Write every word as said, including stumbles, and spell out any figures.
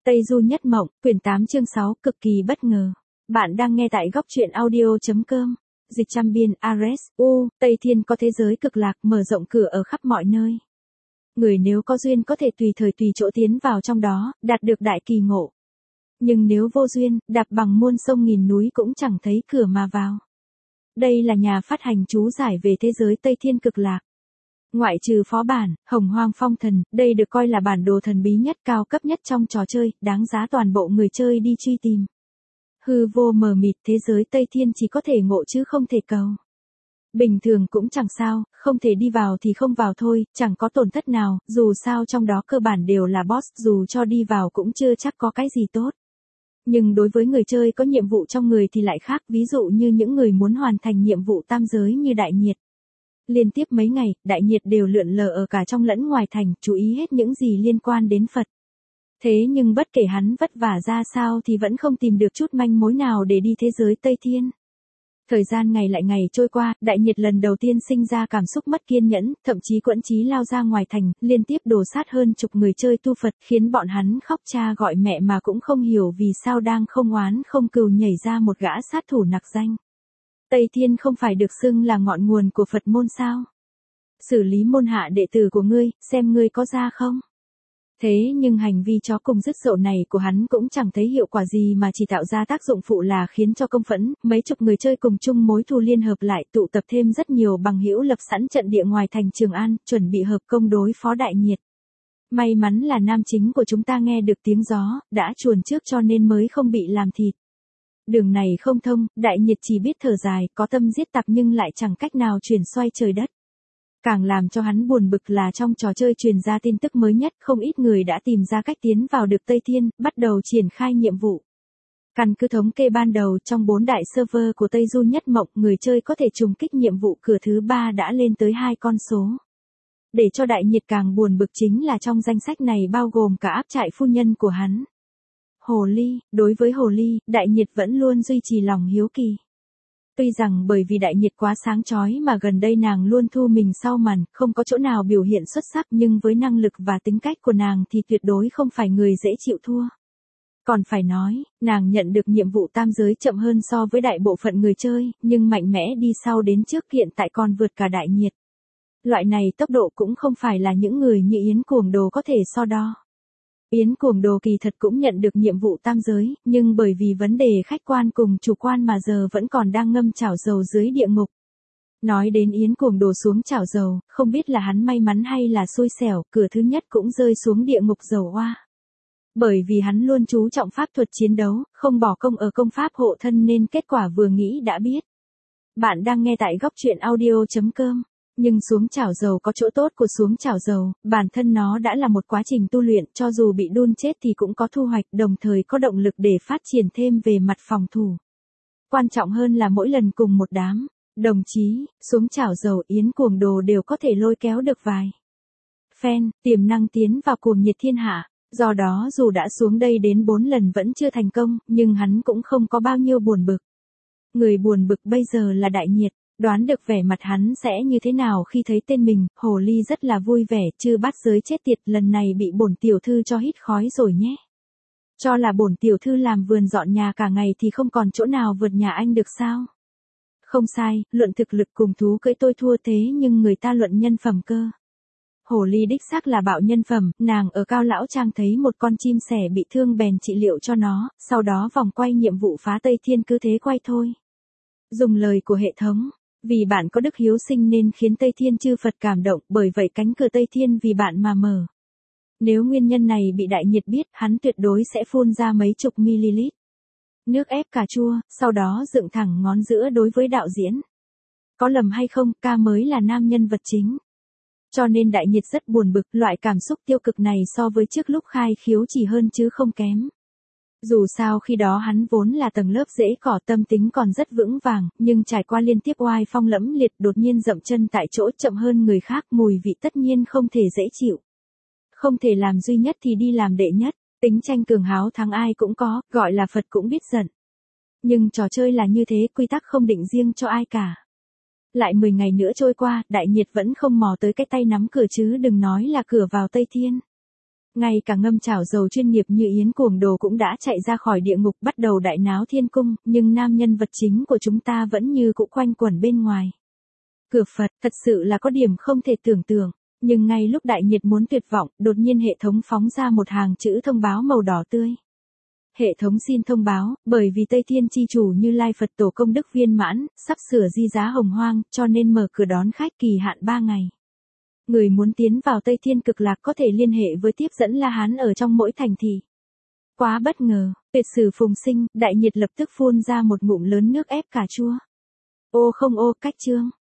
Tây Du Nhất Mộng, quyển tám chương sáu, cực kỳ bất ngờ. Bạn đang nghe tại góc truyện audio.com. Dịch trăm biên Ares, U, Tây Thiên có thế giới cực lạc mở rộng cửa ở khắp mọi nơi. Người nếu có duyên có thể tùy thời tùy chỗ tiến vào trong đó, đạt được đại kỳ ngộ. Nhưng nếu vô duyên, đạp bằng muôn sông nghìn núi cũng chẳng thấy cửa mà vào. Đây là nhà phát hành chú giải về thế giới Tây Thiên cực lạc. Ngoại trừ phó bản, Hồng Hoang Phong Thần, đây được coi là bản đồ thần bí nhất cao cấp nhất trong trò chơi, đáng giá toàn bộ người chơi đi truy tìm. Hư vô mờ mịt, thế giới Tây Thiên chỉ có thể ngộ chứ không thể cầu. Bình thường cũng chẳng sao, không thể đi vào thì không vào thôi, chẳng có tổn thất nào, dù sao trong đó cơ bản đều là boss, dù cho đi vào cũng chưa chắc có cái gì tốt. Nhưng đối với người chơi có nhiệm vụ trong người thì lại khác, ví dụ như những người muốn hoàn thành nhiệm vụ tam giới như Đại Nhiệt. Liên tiếp mấy ngày, Đại Nhiệt đều lượn lờ ở cả trong lẫn ngoài thành, chú ý hết những gì liên quan đến Phật. Thế nhưng bất kể hắn vất vả ra sao thì vẫn không tìm được chút manh mối nào để đi thế giới Tây Thiên. Thời gian ngày lại ngày trôi qua, Đại Nhiệt lần đầu tiên sinh ra cảm xúc mất kiên nhẫn, thậm chí quẫn chí lao ra ngoài thành, liên tiếp đổ sát hơn chục người chơi tu Phật, khiến bọn hắn khóc cha gọi mẹ mà cũng không hiểu vì sao đang không oán không cừu nhảy ra một gã sát thủ nặc danh. Tây Thiên không phải được xưng là ngọn nguồn của Phật môn sao? Xử lý môn hạ đệ tử của ngươi, xem ngươi có ra không? Thế nhưng hành vi chó cùng dứt dậu này của hắn cũng chẳng thấy hiệu quả gì mà chỉ tạo ra tác dụng phụ là khiến cho công phẫn, mấy chục người chơi cùng chung mối thù liên hợp lại tụ tập thêm rất nhiều bằng hữu lập sẵn trận địa ngoài thành Trường An, chuẩn bị hợp công đối phó Đại Nhiệt. May mắn là nam chính của chúng ta nghe được tiếng gió, đã chuồn trước cho nên mới không bị làm thịt. Đường này không thông, Đại Nhiệt chỉ biết thở dài, có tâm giết tặc nhưng lại chẳng cách nào chuyển xoay trời đất. Càng làm cho hắn buồn bực là trong trò chơi truyền ra tin tức mới nhất, không ít người đã tìm ra cách tiến vào được Tây Thiên, bắt đầu triển khai nhiệm vụ. Căn cứ thống kê ban đầu, trong bốn đại server của Tây Du Nhất Mộng, người chơi có thể trùng kích nhiệm vụ cửa thứ ba đã lên tới hai con số. Để cho Đại Nhiệt càng buồn bực chính là trong danh sách này bao gồm cả áp trại phu nhân của hắn. Hồ Ly, đối với Hồ Ly, Đại Nhiệt vẫn luôn duy trì lòng hiếu kỳ. Tuy rằng bởi vì Đại Nhiệt quá sáng chói mà gần đây nàng luôn thu mình sau màn, không có chỗ nào biểu hiện xuất sắc, nhưng với năng lực và tính cách của nàng thì tuyệt đối không phải người dễ chịu thua. Còn phải nói, nàng nhận được nhiệm vụ tam giới chậm hơn so với đại bộ phận người chơi, nhưng mạnh mẽ đi sau đến trước, hiện tại còn vượt cả Đại Nhiệt. Loại này tốc độ cũng không phải là những người như Yến Cuồng Đồ có thể so đo. Yến Cuồng Đồ kỳ thật cũng nhận được nhiệm vụ tam giới, nhưng bởi vì vấn đề khách quan cùng chủ quan mà giờ vẫn còn đang ngâm chảo dầu dưới địa ngục. Nói đến Yến Cuồng Đồ xuống chảo dầu, không biết là hắn may mắn hay là xui xẻo, cửa thứ nhất cũng rơi xuống địa ngục dầu oa. Bởi vì hắn luôn chú trọng pháp thuật chiến đấu, không bỏ công ở công pháp hộ thân nên kết quả vừa nghĩ đã biết. Bạn đang nghe tại góc truyện audio.com. Nhưng xuống chảo dầu có chỗ tốt của xuống chảo dầu, bản thân nó đã là một quá trình tu luyện, cho dù bị đun chết thì cũng có thu hoạch, đồng thời có động lực để phát triển thêm về mặt phòng thủ. Quan trọng hơn là mỗi lần cùng một đám đồng chí xuống chảo dầu, Yến Cuồng Đồ đều có thể lôi kéo được vài phen, tiềm năng tiến vào cuồng nhiệt thiên hạ. Do đó dù đã xuống đây đến bốn lần vẫn chưa thành công, nhưng hắn cũng không có bao nhiêu buồn bực. Người buồn bực bây giờ là Đại Nhiệt. Đoán được vẻ mặt hắn sẽ như thế nào khi thấy tên mình, Hồ Ly rất là vui vẻ, chư bát giới chết tiệt, lần này bị bổn tiểu thư cho hít khói rồi nhé. Cho là bổn tiểu thư làm vườn dọn nhà cả ngày thì không còn chỗ nào vượt nhà anh được sao? Không sai, luận thực lực cùng thú cưỡi tôi thua, thế nhưng người ta luận nhân phẩm cơ. Hồ Ly đích xác là bạo nhân phẩm, nàng ở Cao Lão Trang thấy một con chim sẻ bị thương bèn trị liệu cho nó, sau đó vòng quay nhiệm vụ phá Tây Thiên cứ thế quay thôi. Dùng lời của hệ thống. Vì bạn có đức hiếu sinh nên khiến Tây Thiên chư Phật cảm động, bởi vậy cánh cửa Tây Thiên vì bạn mà mở. Nếu nguyên nhân này bị Đại Nhiệt biết, hắn tuyệt đối sẽ phun ra mấy chục ml nước ép cà chua, sau đó dựng thẳng ngón giữa đối với đạo diễn. Có lầm hay không, ca mới là nam nhân vật chính. Cho nên Đại Nhiệt rất buồn bực, loại cảm xúc tiêu cực này so với trước lúc khai khiếu chỉ hơn chứ không kém. Dù sao khi đó hắn vốn là tầng lớp rễ cỏ, tâm tính còn rất vững vàng, nhưng trải qua liên tiếp oai phong lẫm liệt, đột nhiên dậm chân tại chỗ, chậm hơn người khác, mùi vị tất nhiên không thể dễ chịu. Không thể làm duy nhất thì đi làm đệ nhất, tính tranh cường háo thắng ai cũng có, gọi là Phật cũng biết giận. Nhưng trò chơi là như thế, quy tắc không định riêng cho ai cả. Lại mười ngày nữa trôi qua, Đại Nhiệt vẫn không mò tới cái tay nắm cửa chứ đừng nói là cửa vào Tây Thiên. Ngay cả ngâm chảo dầu chuyên nghiệp như Yến Cuồng Đồ cũng đã chạy ra khỏi địa ngục bắt đầu đại náo thiên cung, nhưng nam nhân vật chính của chúng ta vẫn như cũ quanh quẩn bên ngoài. Cửa Phật, thật sự là có điểm không thể tưởng tượng. Nhưng ngay lúc đại nhiệt muốn tuyệt vọng, đột nhiên hệ thống phóng ra một hàng chữ thông báo màu đỏ tươi. Hệ thống xin thông báo, bởi vì Tây Thiên chi chủ Như Lai Phật tổ công đức viên mãn, sắp sửa di giá hồng hoang, cho nên mở cửa đón khách kỳ hạn ba ngày. Người muốn tiến vào Tây Thiên cực lạc có thể liên hệ với tiếp dẫn La Hán ở trong mỗi thành thị. Quá bất ngờ, tuyệt sử phùng sinh, đại nhiệt lập tức phun ra một ngụm lớn nước ép cà chua. Ô không ô, cách chương.